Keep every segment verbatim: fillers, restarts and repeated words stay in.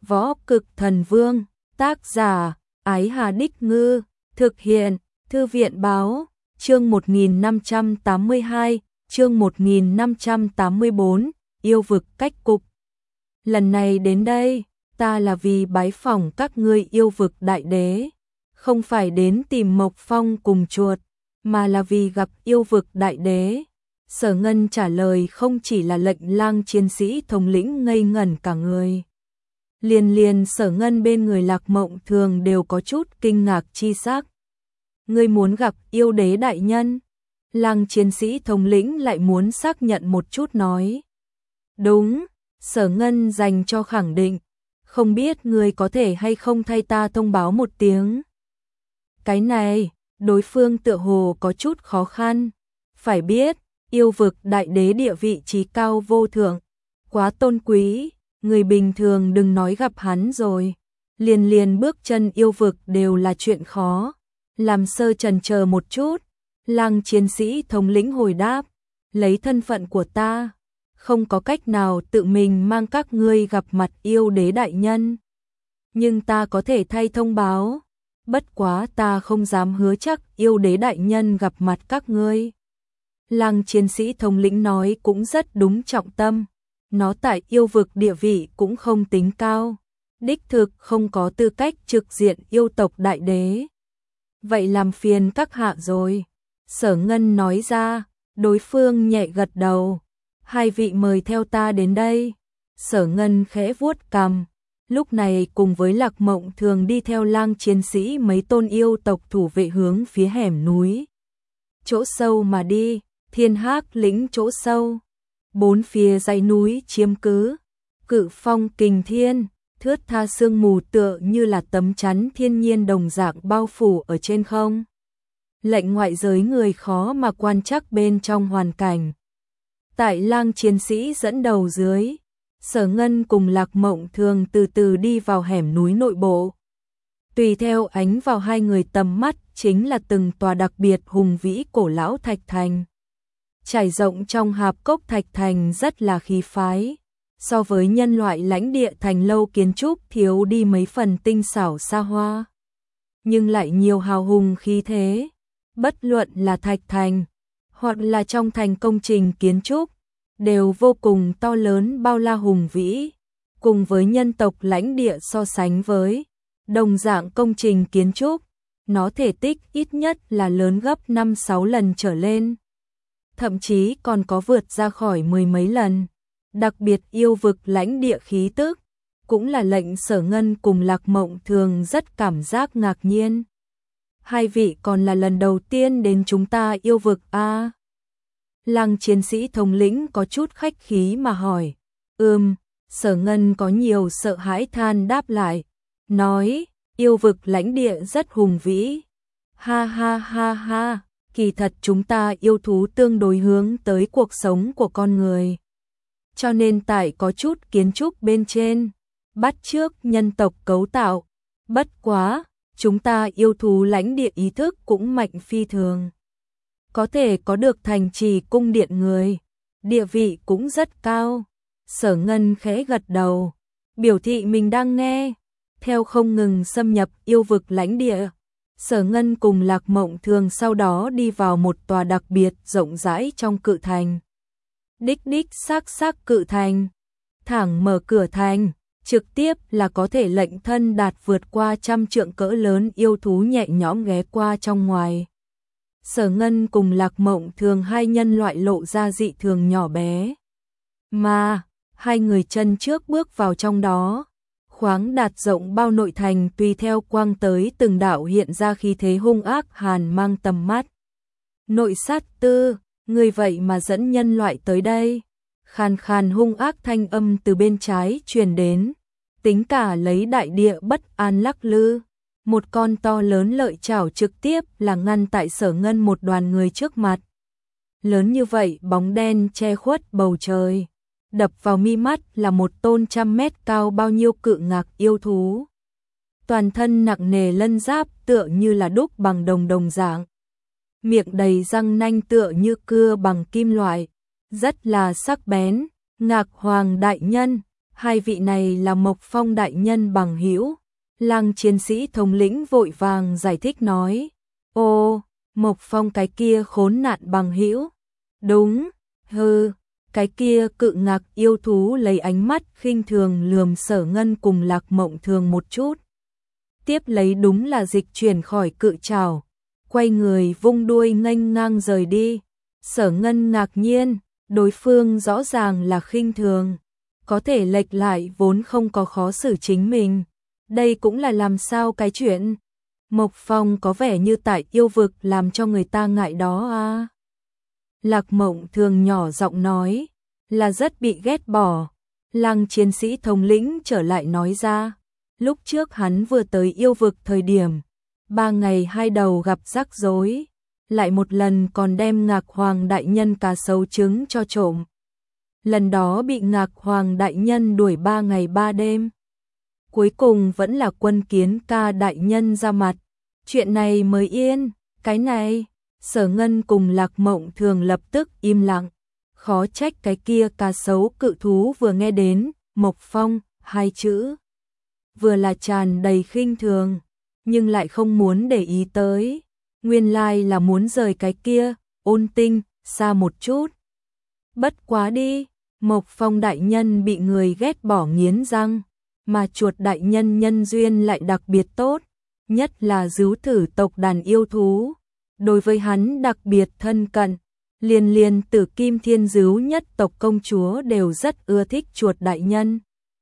Võ Cực Thần Vương, tác giả, Ái Hà Đích Ngư, thực hiện, Thư viện Báo, chương một nghìn năm trăm tám mươi hai, chương một nghìn năm trăm tám mươi bốn, yêu vực cách cục. Lần này đến đây, ta là vì bái phỏng các ngươi yêu vực đại đế, không phải đến tìm Mộc Phong cùng chuột, mà là vì gặp yêu vực đại đế. Sở Ngân trả lời không chỉ là lệnh Lang chiến sĩ thống lĩnh ngây ngẩn cả người. Liền liền Sở Ngân bên người Lạc Mộng Thường đều có chút kinh ngạc chi sắc. Ngươi muốn gặp yêu đế đại nhân? Lang chiến sĩ thống lĩnh lại muốn xác nhận một chút nói. Đúng, Sở Ngân dành cho khẳng định. Không biết ngươi có thể hay không thay ta thông báo một tiếng. Cái này, đối phương tựa hồ có chút khó khăn. Phải biết, yêu vực đại đế địa vị trí cao vô thượng, quá tôn quý, người bình thường đừng nói gặp hắn rồi. Liền liền bước chân yêu vực đều là chuyện khó. Làm sơ chần chờ một chút, Lang chiến sĩ thống lĩnh hồi đáp, lấy thân phận của ta, không có cách nào tự mình mang các ngươi gặp mặt yêu đế đại nhân. Nhưng ta có thể thay thông báo, bất quá ta không dám hứa chắc yêu đế đại nhân gặp mặt các ngươi. Lang chiến sĩ thống lĩnh nói cũng rất đúng trọng tâm, nó tại yêu vực địa vị cũng không tính cao, đích thực không có tư cách trực diện yêu tộc đại đế. Vậy làm phiền các hạ rồi. Sở Ngân nói ra, đối phương nhẹ gật đầu. Hai vị mời theo ta đến đây. Sở Ngân khẽ vuốt cằm, lúc này cùng với Lạc Mộng Thường đi theo Lang chiến sĩ mấy tôn yêu tộc thủ vệ hướng phía hẻm núi chỗ sâu mà đi. Thiên Hắc lĩnh chỗ sâu, bốn phía dãy núi chiếm cứ, cự phong kình thiên, thướt tha sương mù tựa như là tấm chắn thiên nhiên đồng dạng bao phủ ở trên không. Lệnh ngoại giới người khó mà quan trắc bên trong hoàn cảnh. Tại Lang chiến sĩ dẫn đầu dưới, Sở Ngân cùng Lạc Mộng Thường từ từ đi vào hẻm núi nội bộ. Tùy theo ánh vào hai người tầm mắt chính là từng tòa đặc biệt hùng vĩ cổ lão thạch thành. Trải rộng trong hạp cốc thạch thành rất là khí phái, so với nhân loại lãnh địa thành lâu kiến trúc thiếu đi mấy phần tinh xảo xa hoa, nhưng lại nhiều hào hùng khí thế. Bất luận là thạch thành, hoặc là trong thành công trình kiến trúc, đều vô cùng to lớn bao la hùng vĩ, cùng với nhân tộc lãnh địa so sánh với đồng dạng công trình kiến trúc, nó thể tích ít nhất là lớn gấp năm sáu lần trở lên. Thậm chí còn có vượt ra khỏi mười mấy lần. Đặc biệt yêu vực lãnh địa khí tức, cũng là lệnh Sở Ngân cùng Lạc Mộng Thường rất cảm giác ngạc nhiên. Hai vị còn là lần đầu tiên đến chúng ta yêu vực a? À? Lang chiến sĩ thống lĩnh có chút khách khí mà hỏi. Ừm, Sở Ngân có nhiều sợ hãi than đáp lại, nói, yêu vực lãnh địa rất hùng vĩ. Ha ha ha ha. Kỳ thật chúng ta yêu thú tương đối hướng tới cuộc sống của con người. Cho nên tại có chút kiến trúc bên trên, bắt chước nhân tộc cấu tạo. Bất quá, chúng ta yêu thú lãnh địa ý thức cũng mạnh phi thường. Có thể có được thành trì cung điện người, địa vị cũng rất cao. Sở Ngân khẽ gật đầu, biểu thị mình đang nghe. Theo không ngừng xâm nhập yêu vực lãnh địa, Sở Ngân cùng Lạc Mộng Thường sau đó đi vào một tòa đặc biệt rộng rãi trong cự thành. Đích đích xác xác cự thành, thẳng mở cửa thành, trực tiếp là có thể lệnh thân đạt vượt qua trăm trượng cỡ lớn yêu thú nhẹ nhõm ghé qua trong ngoài. Sở Ngân cùng Lạc Mộng Thường hai nhân loại lộ ra dị thường nhỏ bé. Mà, hai người chân trước bước vào trong đó. Khoáng đạt rộng bao nội thành tùy theo quang tới từng đạo hiện ra khí thế hung ác hàn mang tầm mắt. Nội sát tư, người vậy mà dẫn nhân loại tới đây. Khàn khàn hung ác thanh âm từ bên trái truyền đến, tính cả lấy đại địa bất an lắc lư. Một con to lớn lợi chảo trực tiếp là ngăn tại Sở Ngân một đoàn người trước mặt. Lớn như vậy bóng đen che khuất bầu trời. Đập vào mi mắt là một tôn trăm mét cao bao nhiêu cự ngạc yêu thú. Toàn thân nặng nề lân giáp tựa như là đúc bằng đồng đồng dạng. Miệng đầy răng nanh tựa như cưa bằng kim loại. Rất là sắc bén. Ngạc Hoàng đại nhân, hai vị này là Mộc Phong đại nhân bằng hữu. Lăng chiến sĩ thống lĩnh vội vàng giải thích nói, ô, Mộc Phong cái kia khốn nạn bằng hữu. Đúng, hừ, cái kia cự ngạc yêu thú lấy ánh mắt khinh thường lườm Sở Ngân cùng Lạc Mộng Thường một chút. Tiếp lấy đúng là dịch chuyển khỏi cự trảo, quay người vung đuôi nghênh ngang rời đi. Sở Ngân ngạc nhiên, đối phương rõ ràng là khinh thường, có thể lệch lại vốn không có khó xử chính mình. Đây cũng là làm sao cái chuyện. Mộc Phong có vẻ như tại yêu vực làm cho người ta ngại đó à. Lạc Mộng Thường nhỏ giọng nói, là rất bị ghét bỏ. Lăng chiến sĩ thống lĩnh trở lại nói ra, lúc trước hắn vừa tới yêu vực thời điểm, ba ngày hai đầu gặp rắc rối, lại một lần còn đem Ngạc Hoàng đại nhân cá sấu trứng cho trộm. Lần đó bị Ngạc Hoàng đại nhân đuổi ba ngày ba đêm. Cuối cùng vẫn là Quân Kiến Ca đại nhân ra mặt, chuyện này mới yên. Cái này, Sở Ngân cùng Lạc Mộng Thường lập tức im lặng. Khó trách cái kia cá sấu cự thú vừa nghe đến Mộc Phong hai chữ, vừa là tràn đầy khinh thường, nhưng lại không muốn để ý tới. Nguyên lai là muốn rời cái kia Ôn Tinh xa một chút. Bất quá đi, Mộc Phong đại nhân bị người ghét bỏ nghiến răng, mà chuột đại nhân nhân duyên lại đặc biệt tốt, nhất là dứu thử tộc đàn yêu thú, đối với hắn đặc biệt thân cận. Liên liên Tử Kim Thiên Dứu nhất tộc công chúa đều rất ưa thích chuột đại nhân.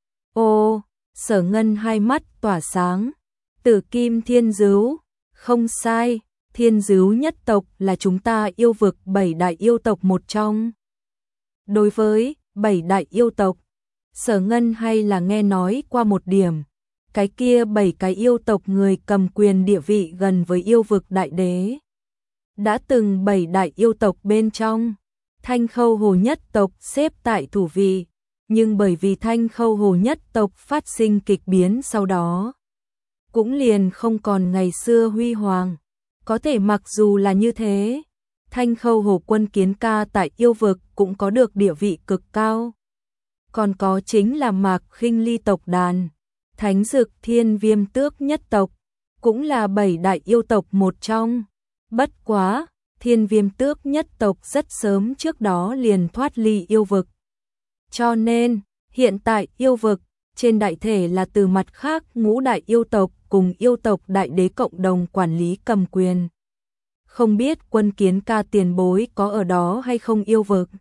Ô, Sở Ngân hai mắt tỏa sáng. Tử Kim Thiên Dứu, không sai, Thiên Dứu nhất tộc là chúng ta yêu vực bảy đại yêu tộc một trong. Đối với bảy đại yêu tộc, Sở Ngân hay là nghe nói qua một điểm, cái kia bảy cái yêu tộc người cầm quyền địa vị gần với yêu vực đại đế. Đã từng bảy đại yêu tộc bên trong, Thanh Khâu Hồ nhất tộc xếp tại thủ vị, nhưng bởi vì Thanh Khâu Hồ nhất tộc phát sinh kịch biến sau đó, cũng liền không còn ngày xưa huy hoàng. Có thể mặc dù là như thế, Thanh Khâu Hồ Quân Kiến Ca tại yêu vực cũng có được địa vị cực cao. Còn có chính là Mạc Khinh Ly tộc đàn, Thánh Dực Thiên Viêm Tước nhất tộc, cũng là bảy đại yêu tộc một trong. Bất quá, Thiên Viêm Tước nhất tộc rất sớm trước đó liền thoát ly yêu vực. Cho nên, hiện tại yêu vực, trên đại thể là từ mặt khác ngũ đại yêu tộc cùng yêu tộc đại đế cộng đồng quản lý cầm quyền. Không biết Quân Kiến Ca tiền bối có ở đó hay không yêu vực?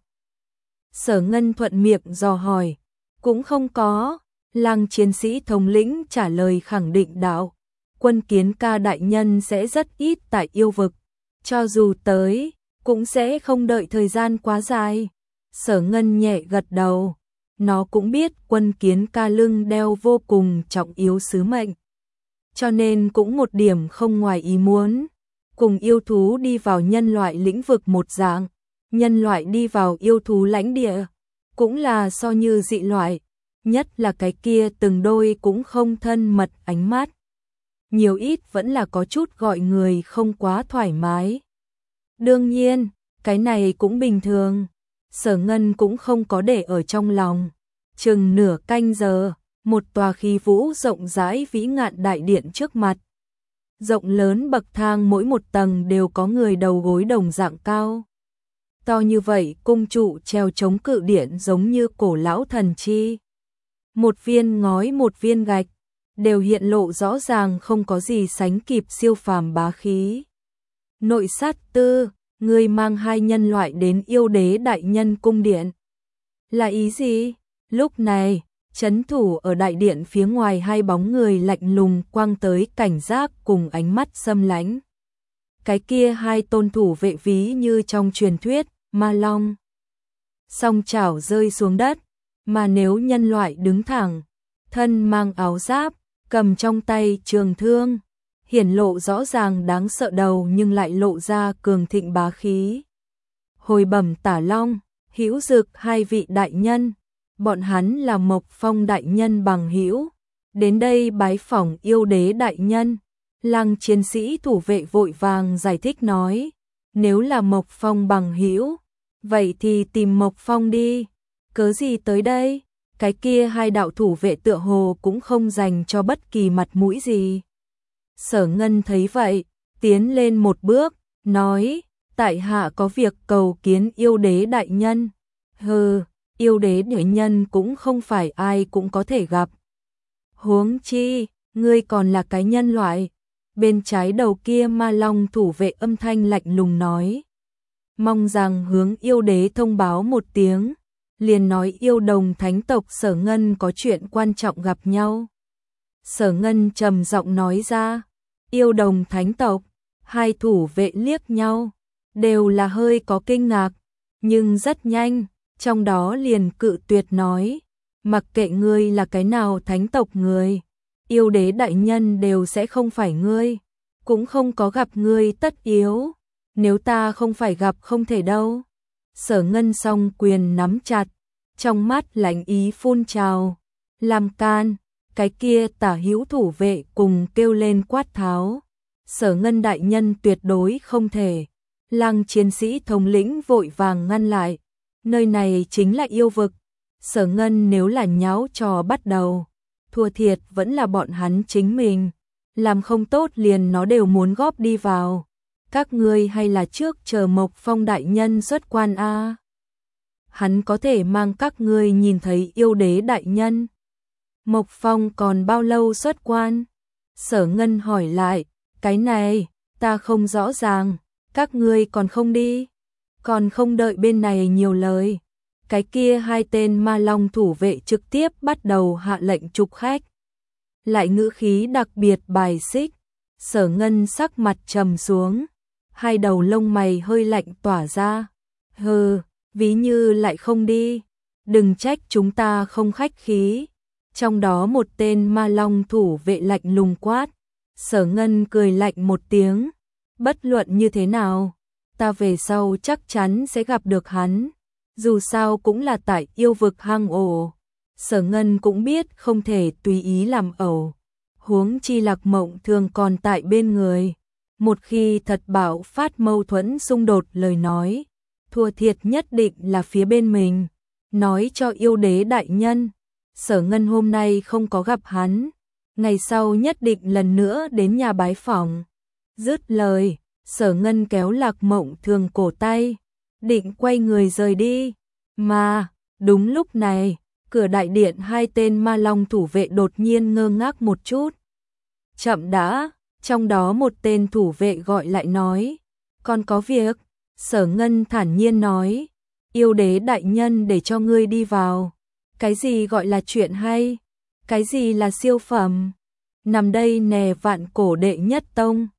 Sở Ngân thuận miệng dò hỏi. Cũng không có. Lăng chiến sĩ thống lĩnh trả lời khẳng định đạo. Quân Kiến Ca đại nhân sẽ rất ít tại yêu vực. Cho dù tới, cũng sẽ không đợi thời gian quá dài. Sở Ngân nhẹ gật đầu. Nó cũng biết Quân Kiến Ca lưng đeo vô cùng trọng yếu sứ mệnh. Cho nên cũng một điểm không ngoài ý muốn. Cùng yêu thú đi vào nhân loại lĩnh vực một dạng, nhân loại đi vào yêu thú lãnh địa, cũng là so như dị loại, nhất là cái kia từng đôi cũng không thân mật ánh mắt. Nhiều ít vẫn là có chút gọi người không quá thoải mái. Đương nhiên, cái này cũng bình thường. Sở Ngân cũng không có để ở trong lòng. Chừng nửa canh giờ, một tòa khí vũ rộng rãi vĩ ngạn đại điện trước mặt. Rộng lớn bậc thang mỗi một tầng đều có người đầu gối đồng dạng cao. To như vậy cung trụ treo chống cự điện giống như cổ lão thần chi. Một viên ngói một viên gạch, đều hiện lộ rõ ràng không có gì sánh kịp siêu phàm bá khí. Nội sát tư, người mang hai nhân loại đến yêu đế đại nhân cung điện. Là ý gì? Lúc này, trấn thủ ở đại điện phía ngoài hai bóng người lạnh lùng quang tới cảnh giác cùng ánh mắt xâm lánh. Cái kia hai tôn thủ vệ ví như trong truyền thuyết, ma long. Song chảo rơi xuống đất, mà nếu nhân loại đứng thẳng, thân mang áo giáp, cầm trong tay trường thương, hiển lộ rõ ràng đáng sợ đầu nhưng lại lộ ra cường thịnh bá khí. Hồi bẩm Tả Long, Hữu Dực hai vị đại nhân, bọn hắn là Mộc Phong đại nhân bằng hữu, đến đây bái phỏng yêu đế đại nhân. Lăng chiến sĩ thủ vệ vội vàng giải thích nói, nếu là Mộc Phong bằng hữu, vậy thì tìm Mộc Phong đi. Cớ gì tới đây? cái kia hai đạo thủ vệ tựa hồ cũng không dành cho bất kỳ mặt mũi gì. Sở Ngân thấy vậy, tiến lên một bước, nói, tại hạ có việc cầu kiến yêu đế đại nhân. Hừ, yêu đế đại nhân cũng không phải ai cũng có thể gặp. Huống chi, ngươi còn là cái nhân loại. Bên trái đầu kia ma long thủ vệ âm thanh lạnh lùng nói. Mong rằng hướng yêu đế thông báo một tiếng, liền nói yêu đồng thánh tộc Sở Ngân có chuyện quan trọng gặp nhau. Sở Ngân trầm giọng nói ra, yêu đồng thánh tộc, hai thủ vệ liếc nhau, đều là hơi có kinh ngạc, nhưng rất nhanh, trong đó liền cự tuyệt nói, mặc kệ ngươi là cái nào thánh tộc người, yêu đế đại nhân đều sẽ không phải ngươi, cũng không có gặp ngươi tất yếu, nếu ta không phải gặp không thể đâu. Sở Ngân song quyền nắm chặt, trong mắt lạnh ý phun trào, làm can, cái kia tả hữu thủ vệ cùng kêu lên quát tháo. Sở Ngân đại nhân tuyệt đối không thể. Lăng chiến sĩ thống lĩnh vội vàng ngăn lại, nơi này chính là yêu vực, Sở Ngân nếu là nháo trò bắt đầu, thua thiệt vẫn là bọn hắn chính mình, làm không tốt liền nó đều muốn góp đi vào. Các ngươi hay là trước chờ Mộc Phong đại nhân xuất quan a. Hắn có thể mang các ngươi nhìn thấy yêu đế đại nhân. Mộc Phong còn bao lâu xuất quan? Sở Ngân hỏi lại, cái này, ta không rõ ràng, các ngươi còn không đi, còn không đợi bên này nhiều lời. Cái kia hai tên ma long thủ vệ trực tiếp bắt đầu hạ lệnh trục khách. Lại ngữ khí đặc biệt bài xích, Sở Ngân sắc mặt trầm xuống, hai đầu lông mày hơi lạnh tỏa ra. Hừ, ví như lại không đi, đừng trách chúng ta không khách khí. Trong đó một tên ma long thủ vệ lạnh lùng quát. Sở Ngân cười lạnh một tiếng, bất luận như thế nào, ta về sau chắc chắn sẽ gặp được hắn, dù sao cũng là tại yêu vực hang ổ. Sở Ngân cũng biết không thể tùy ý làm ẩu, huống chi Lạc Mộng thường còn tại bên người, một khi thật bạo phát mâu thuẫn xung đột lời nói, thua thiệt nhất định là phía bên mình. Nói cho yêu đế đại nhân, Sở Ngân hôm nay không có gặp hắn, ngày sau nhất định lần nữa đến nhà bái phỏng. Dứt lời, Sở Ngân kéo Lạc Mộng thường cổ tay, định quay người rời đi, mà đúng lúc này, cửa đại điện hai tên ma long thủ vệ đột nhiên ngơ ngác một chút. Chậm đã, trong đó một tên thủ vệ gọi lại nói, còn có việc. Sở Ngân thản nhiên nói, yêu đế đại nhân để cho ngươi đi vào. Cái gì gọi là chuyện hay? Cái gì là siêu phẩm? Nằm đây nè vạn cổ đệ nhất tông.